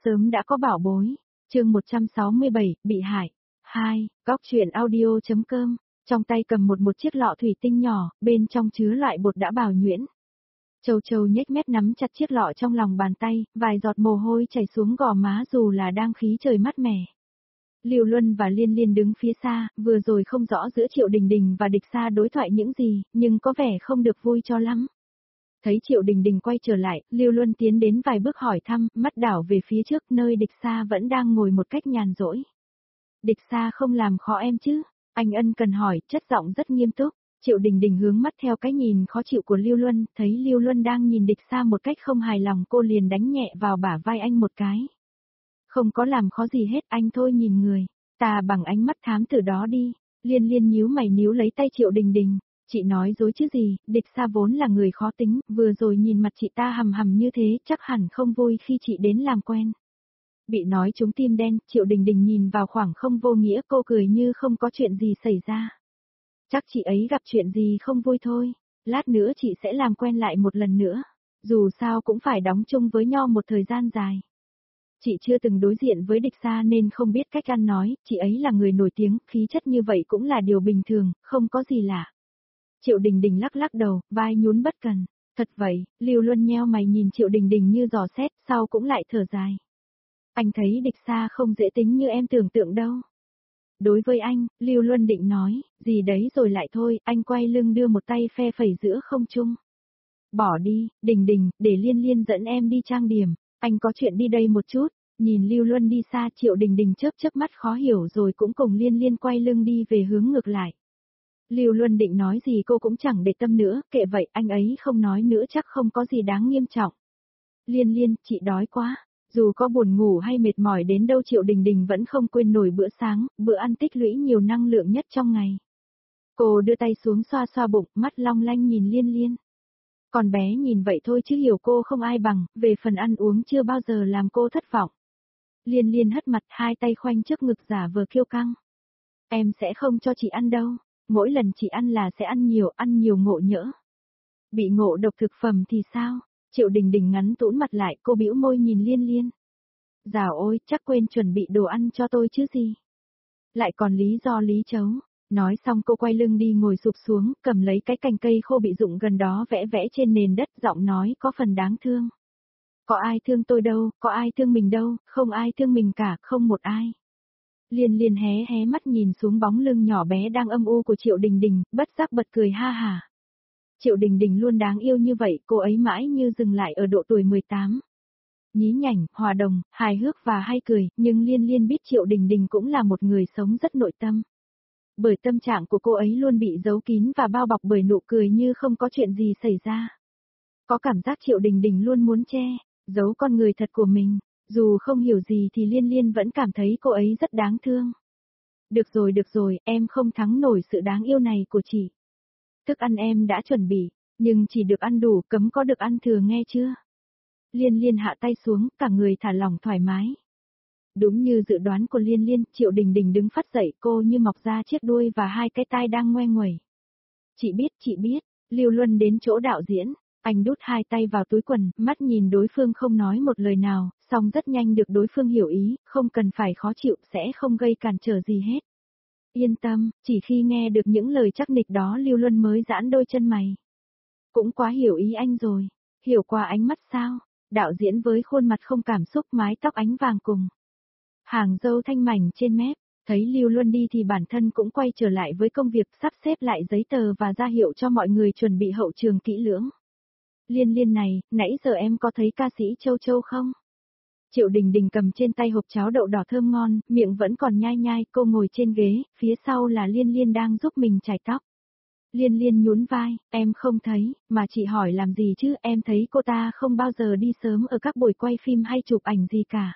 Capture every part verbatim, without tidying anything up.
sớm đã có bảo bối. Chương một trăm sáu mươi bảy, bị hại. hai. Góc truyện audio.com. Trong tay cầm một một chiếc lọ thủy tinh nhỏ, bên trong chứa loại bột đã bào nhuyễn. Châu Châu nhếch mép nắm chặt chiếc lọ trong lòng bàn tay, vài giọt mồ hôi chảy xuống gò má dù là đang khí trời mát mẻ. Lưu Luân và Liên Liên đứng phía xa, vừa rồi không rõ giữa Triệu Đình Đình và Địch Sa đối thoại những gì, nhưng có vẻ không được vui cho lắm. Thấy Triệu Đình Đình quay trở lại, Lưu Luân tiến đến vài bước hỏi thăm, mắt đảo về phía trước nơi Địch Sa vẫn đang ngồi một cách nhàn rỗi. Địch Sa không làm khó em chứ? Anh ân cần hỏi, chất giọng rất nghiêm túc. Triệu Đình Đình hướng mắt theo cái nhìn khó chịu của Lưu Luân, thấy Lưu Luân đang nhìn Địch Sa một cách không hài lòng, cô liền đánh nhẹ vào bả vai anh một cái. Không có làm khó gì hết, anh thôi nhìn người ta bằng ánh mắt thám tử đó đi. Liên Liên nhíu mày níu lấy tay Triệu Đình Đình. Chị nói dối chứ gì, Địch Sa vốn là người khó tính, vừa rồi nhìn mặt chị ta hầm hầm như thế, chắc hẳn không vui khi chị đến làm quen. Bị nói trúng tim đen, Triệu Đình Đình nhìn vào khoảng không vô nghĩa, cô cười như không có chuyện gì xảy ra. Chắc chị ấy gặp chuyện gì không vui thôi, lát nữa chị sẽ làm quen lại một lần nữa, dù sao cũng phải đóng chung với nhau một thời gian dài. Chị chưa từng đối diện với Địch Sa nên không biết cách ăn nói, chị ấy là người nổi tiếng, khí chất như vậy cũng là điều bình thường, không có gì lạ. Triệu Đình Đình lắc lắc đầu, vai nhún bất cần. Thật vậy, Lưu Luân nheo mày nhìn Triệu Đình Đình như dò xét, sau cũng lại thở dài. Anh thấy Địch Sa không dễ tính như em tưởng tượng đâu. Đối với anh, Lưu Luân định nói, gì đấy rồi lại thôi, anh quay lưng đưa một tay phe phẩy giữa không trung. Bỏ đi, Đình Đình, để Liên Liên dẫn em đi trang điểm, anh có chuyện đi đây một chút. Nhìn Lưu Luân đi xa, Triệu Đình Đình chớp chớp mắt khó hiểu rồi cũng cùng Liên Liên quay lưng đi về hướng ngược lại. Lưu Luân định nói gì cô cũng chẳng để tâm nữa, kệ vậy, anh ấy không nói nữa chắc không có gì đáng nghiêm trọng. Liên Liên, chị đói quá. Dù có buồn ngủ hay mệt mỏi đến đâu Triệu Đình Đình vẫn không quên nổi bữa sáng, bữa ăn tích lũy nhiều năng lượng nhất trong ngày. Cô đưa tay xuống xoa xoa bụng, mắt long lanh nhìn Liên Liên. Còn bé nhìn vậy thôi chứ hiểu cô không ai bằng, về phần ăn uống chưa bao giờ làm cô thất vọng. Liên Liên hất mặt, hai tay khoanh trước ngực giả vờ kiêu căng. Em sẽ không cho chị ăn đâu, mỗi lần chị ăn là sẽ ăn nhiều, ăn nhiều ngộ nhỡ. Bị ngộ độc thực phẩm thì sao? Triệu Đình Đình ngắn tũn mặt lại, cô bĩu môi nhìn Liên Liên. Dào ôi, chắc quên chuẩn bị đồ ăn cho tôi chứ gì. Lại còn lý do lý chấu. Nói xong cô quay lưng đi ngồi sụp xuống, cầm lấy cái cành cây khô bị rụng gần đó vẽ vẽ trên nền đất, giọng nói có phần đáng thương. Có ai thương tôi đâu, có ai thương mình đâu, không ai thương mình cả, không một ai. Liên Liên hé hé mắt nhìn xuống bóng lưng nhỏ bé đang âm u của Triệu Đình Đình, bất giác bật cười ha hả. Triệu Đình Đình luôn đáng yêu như vậy, cô ấy mãi như dừng lại ở độ tuổi mười tám. Nhí nhảnh, hòa đồng, hài hước và hay cười, nhưng Liên Liên biết Triệu Đình Đình cũng là một người sống rất nội tâm. Bởi tâm trạng của cô ấy luôn bị giấu kín và bao bọc bởi nụ cười như không có chuyện gì xảy ra. Có cảm giác Triệu Đình Đình luôn muốn che, giấu con người thật của mình, dù không hiểu gì thì Liên Liên vẫn cảm thấy cô ấy rất đáng thương. Được rồi được rồi, em không thắng nổi sự đáng yêu này của chị. Thức ăn em đã chuẩn bị, nhưng chỉ được ăn đủ, cấm có được ăn thừa nghe chưa? Liên Liên hạ tay xuống, cả người thả lỏng thoải mái. Đúng như dự đoán của Liên Liên, Triệu Đình Đình đứng phắt dậy, cô như mọc ra chiếc đuôi và hai cái tai đang ngoe nguẩy. Chị biết, chị biết. Lưu Luân đến chỗ đạo diễn, anh đút hai tay vào túi quần, mắt nhìn đối phương không nói một lời nào, song rất nhanh được đối phương hiểu ý, không cần phải khó chịu, sẽ không gây cản trở gì hết. Yên tâm, chỉ khi nghe được những lời chắc nịch đó Lưu Luân mới giãn đôi chân mày. Cũng quá hiểu ý anh rồi, hiểu qua ánh mắt sao? Đạo diễn với khuôn mặt không cảm xúc, mái tóc ánh vàng cùng hàng râu thanh mảnh trên mép, thấy Lưu Luân đi thì bản thân cũng quay trở lại với công việc sắp xếp lại giấy tờ và ra hiệu cho mọi người chuẩn bị hậu trường kỹ lưỡng. Liên Liên này, nãy giờ em có thấy ca sĩ Châu Châu không? Triệu Đình Đình cầm trên tay hộp cháo đậu đỏ thơm ngon, miệng vẫn còn nhai nhai, cô ngồi trên ghế, phía sau là Liên Liên đang giúp mình chải tóc. Liên Liên nhún vai, em không thấy, mà chị hỏi làm gì chứ, em thấy cô ta không bao giờ đi sớm ở các buổi quay phim hay chụp ảnh gì cả.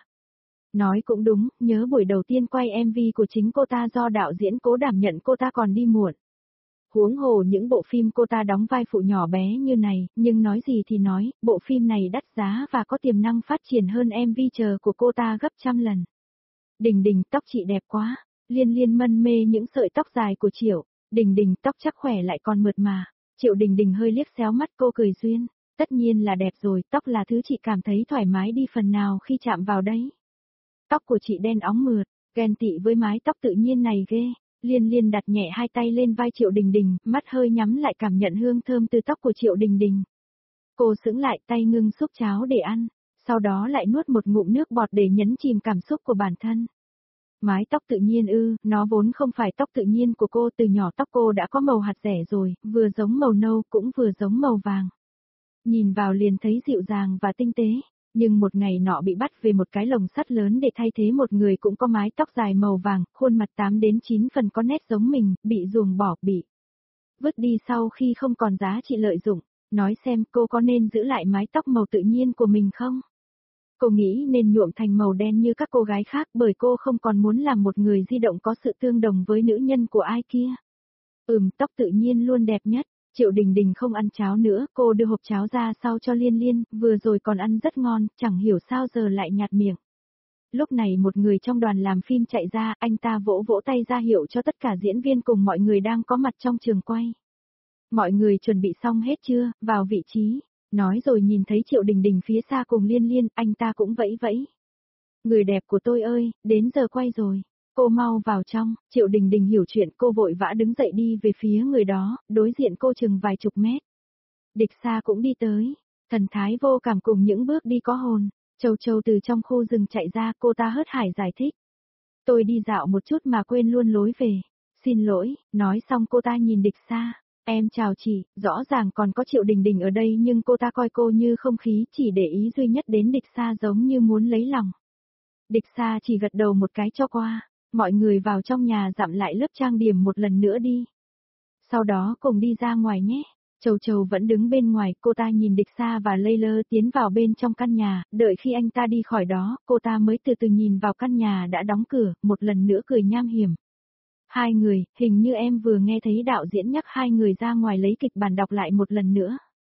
Nói cũng đúng, nhớ buổi đầu tiên quay em vê của chính cô ta do đạo diễn Cố đảm nhận cô ta còn đi muộn. Huống hồ những bộ phim cô ta đóng vai phụ nhỏ bé như này, nhưng nói gì thì nói, bộ phim này đắt giá và có tiềm năng phát triển hơn em vê chờ của cô ta gấp trăm lần. Đình Đình, tóc chị đẹp quá. Liên Liên mân mê những sợi tóc dài của Triệu. Đình Đình, tóc chắc khỏe lại còn mượt mà. Triệu Đình Đình hơi liếc xéo mắt, cô cười duyên. Tất nhiên là đẹp rồi, tóc là thứ chị cảm thấy thoải mái đi phần nào khi chạm vào đấy. Tóc của chị đen óng mượt, ghen tị với mái tóc tự nhiên này ghê. Liên Liên đặt nhẹ hai tay lên vai Triệu Đình Đình, mắt hơi nhắm lại cảm nhận hương thơm từ tóc của Triệu Đình Đình. Cô sững lại tay ngưng xúc cháo để ăn, sau đó lại nuốt một ngụm nước bọt để nhấn chìm cảm xúc của bản thân. Mái tóc tự nhiên ư, nó vốn không phải tóc tự nhiên của cô, từ nhỏ tóc cô đã có màu hạt rẻ rồi, vừa giống màu nâu cũng vừa giống màu vàng. Nhìn vào liền thấy dịu dàng và tinh tế, nhưng một ngày nọ bị bắt về một cái lồng sắt lớn để thay thế một người cũng có mái tóc dài màu vàng, khuôn mặt tám đến chín phần có nét giống mình, bị ruồng bỏ, bị vứt đi sau khi không còn giá trị lợi dụng. Nói xem cô có nên giữ lại mái tóc màu tự nhiên của mình không? Cô nghĩ nên nhuộm thành màu đen như các cô gái khác bởi cô không còn muốn làm một người di động có sự tương đồng với nữ nhân của ai kia. Ừm, tóc tự nhiên luôn đẹp nhất. Triệu Đình Đình không ăn cháo nữa, cô đưa hộp cháo ra sau cho Liên Liên, vừa rồi còn ăn rất ngon, chẳng hiểu sao giờ lại nhạt miệng. Lúc này một người trong đoàn làm phim chạy ra, anh ta vỗ vỗ tay ra hiệu cho tất cả diễn viên cùng mọi người đang có mặt trong trường quay. Mọi người chuẩn bị xong hết chưa, vào vị trí. Nói rồi nhìn thấy Triệu Đình Đình phía xa cùng Liên Liên, anh ta cũng vẫy vẫy. Người đẹp của tôi ơi, đến giờ quay rồi. Cô mau vào trong. Triệu Đình Đình hiểu chuyện, cô vội vã đứng dậy đi về phía người đó, đối diện cô chừng vài chục mét. Địch Sa cũng đi tới, thần thái vô cảm cùng những bước đi có hồn. Châu Châu từ trong khu rừng chạy ra, cô ta hớt hải giải thích. Tôi đi dạo một chút mà quên luôn lối về. Xin lỗi, nói xong cô ta nhìn Địch Sa. Em chào chị, rõ ràng còn có Triệu Đình Đình ở đây nhưng cô ta coi cô như không khí, chỉ để ý duy nhất đến Địch Sa giống như muốn lấy lòng. Địch Sa chỉ gật đầu một cái cho qua, mọi người vào trong nhà dặm lại lớp trang điểm một lần nữa đi. Sau đó cùng đi ra ngoài nhé. Châu Châu vẫn đứng bên ngoài, cô ta nhìn Địch Sa và Layla tiến vào bên trong căn nhà, đợi khi anh ta đi khỏi đó, cô ta mới từ từ nhìn vào căn nhà đã đóng cửa, một lần nữa cười nham hiểm. Hai người, hình như em vừa nghe thấy đạo diễn nhắc hai người ra ngoài lấy kịch bản đọc lại một lần nữa.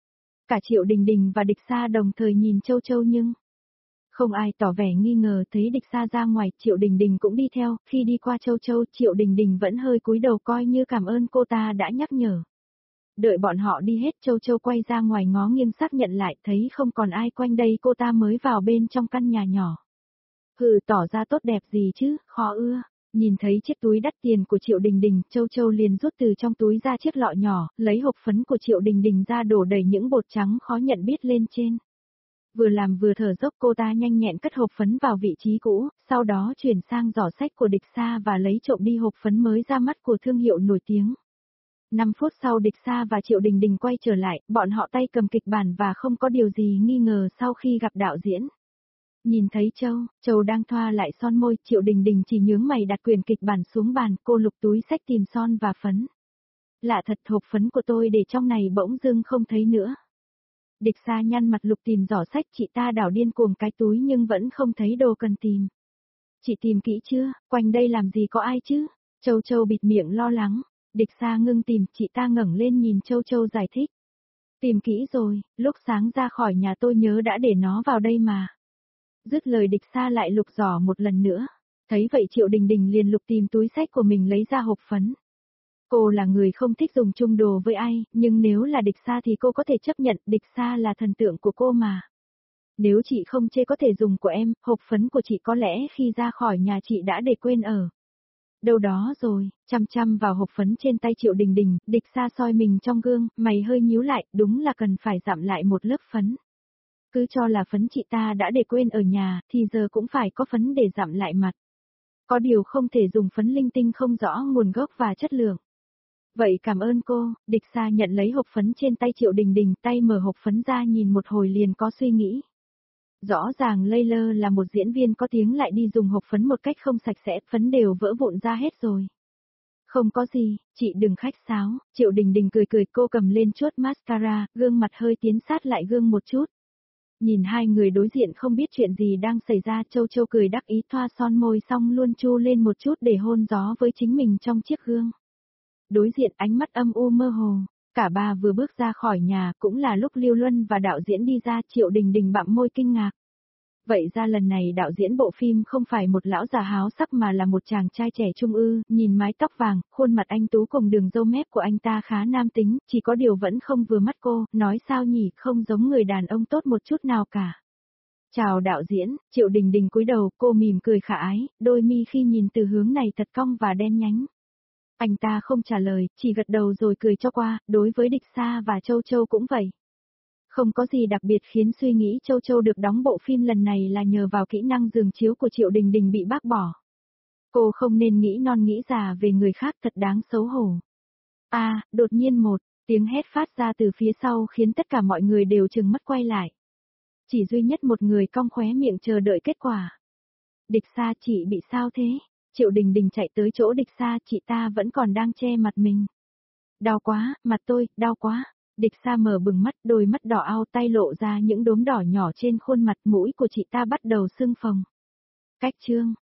Cả Triệu Đình Đình và Địch Sa đồng thời nhìn Châu Châu nhưng không ai tỏ vẻ nghi ngờ. Thấy Địch Sa ra ngoài, Triệu Đình Đình cũng đi theo, khi đi qua Châu Châu, Triệu Đình Đình vẫn hơi cúi đầu coi như cảm ơn cô ta đã nhắc nhở. Đợi bọn họ đi hết, Châu Châu quay ra ngoài ngó nghiêng xác nhận lại, thấy không còn ai quanh đây, cô ta mới vào bên trong căn nhà nhỏ. Hừ, tỏ ra tốt đẹp gì chứ, khó ưa. Nhìn thấy chiếc túi đắt tiền của Triệu Đình Đình, Châu Châu liền rút từ trong túi ra chiếc lọ nhỏ, lấy hộp phấn của Triệu Đình Đình ra đổ đầy những bột trắng khó nhận biết lên trên. Vừa làm vừa thở dốc, cô ta nhanh nhẹn cất hộp phấn vào vị trí cũ, sau đó chuyển sang giỏ sách của Địch Sa và lấy trộm đi hộp phấn mới ra mắt của thương hiệu nổi tiếng. năm phút sau Địch Sa và Triệu Đình Đình quay trở lại, bọn họ tay cầm kịch bản và không có điều gì nghi ngờ sau khi gặp đạo diễn. Nhìn thấy Châu, Châu đang thoa lại son môi, Triệu Đình Đình chỉ nhướng mày đặt quyển kịch bản xuống bàn, cô lục túi sách tìm son và phấn. Lạ thật, hộp phấn của tôi để trong này bỗng dưng không thấy nữa. Địch Sa nhăn mặt lục tìm giỏ sách, chị ta đảo điên cuồng cái túi nhưng vẫn không thấy đồ cần tìm. Chị tìm kỹ chưa, quanh đây làm gì có ai chứ? Châu Châu bịt miệng lo lắng. Địch Sa ngưng tìm, chị ta ngẩng lên nhìn Châu Châu giải thích. Tìm kỹ rồi, lúc sáng ra khỏi nhà tôi nhớ đã để nó vào đây mà. Dứt lời Địch Sa lại lục giỏ một lần nữa. Thấy vậy Triệu Đình Đình liền lục tìm túi sách của mình lấy ra hộp phấn. Cô là người không thích dùng chung đồ với ai, nhưng nếu là Địch Sa thì cô có thể chấp nhận, Địch Sa là thần tượng của cô mà. Nếu chị không chê có thể dùng của em, hộp phấn của chị có lẽ khi ra khỏi nhà chị đã để quên ở đâu đó rồi. Chăm chăm vào hộp phấn trên tay Triệu Đình Đình, Địch Sa soi mình trong gương, mày hơi nhíu lại, đúng là cần phải dặm lại một lớp phấn. Cứ cho là phấn chị ta đã để quên ở nhà, thì giờ cũng phải có phấn để dặm lại mặt. Có điều không thể dùng phấn linh tinh không rõ nguồn gốc và chất lượng. Vậy cảm ơn cô. Địch Sa nhận lấy hộp phấn trên tay Triệu Đình Đình, tay mở hộp phấn ra nhìn một hồi liền có suy nghĩ. Rõ ràng Layla là một diễn viên có tiếng lại đi dùng hộp phấn một cách không sạch sẽ, phấn đều vỡ vụn ra hết rồi. Không có gì, chị đừng khách sáo. Triệu Đình Đình cười cười, cô cầm lên chuốt mascara, gương mặt hơi tiến sát lại gương một chút. Nhìn hai người đối diện không biết chuyện gì đang xảy ra, Châu Châu cười đắc ý thoa son môi xong luôn chu lên một chút để hôn gió với chính mình trong chiếc gương. Đối diện ánh mắt âm u mơ hồ, cả ba vừa bước ra khỏi nhà, cũng là lúc Lưu Luân và đạo diễn đi ra. Triệu Đình Đình bặm môi kinh ngạc. Vậy ra lần này đạo diễn bộ phim không phải một lão già háo sắc mà là một chàng trai trẻ trung ư? Nhìn mái tóc vàng, khuôn mặt anh tú cùng đường râu mép của anh ta khá nam tính, chỉ có điều vẫn không vừa mắt cô, nói sao nhỉ, không giống người đàn ông tốt một chút nào cả. Chào đạo diễn, Triệu Đình Đình cúi đầu, cô mỉm cười khả ái, đôi mi khi nhìn từ hướng này thật cong và đen nhánh. Anh ta không trả lời, chỉ gật đầu rồi cười cho qua, đối với Địch Sa và Châu Châu cũng vậy. Không có gì đặc biệt khiến suy nghĩ Châu Châu được đóng bộ phim lần này là nhờ vào kỹ năng giường chiếu của Triệu Đình Đình bị bác bỏ. Cô không nên nghĩ non nghĩ già về người khác, thật đáng xấu hổ. À, đột nhiên một tiếng hét phát ra từ phía sau khiến tất cả mọi người đều trừng mắt quay lại. Chỉ duy nhất một người cong khóe miệng chờ đợi kết quả. Địch Sa, chị bị sao thế? Triệu Đình Đình chạy tới chỗ Địch Sa, chị ta vẫn còn đang che mặt mình. Đau quá, mặt tôi, đau quá. Địch Sa mở bừng mắt, đôi mắt đỏ ao, tay lộ ra những đốm đỏ nhỏ trên khuôn mặt, mũi của chị ta bắt đầu sưng phồng. Cách chương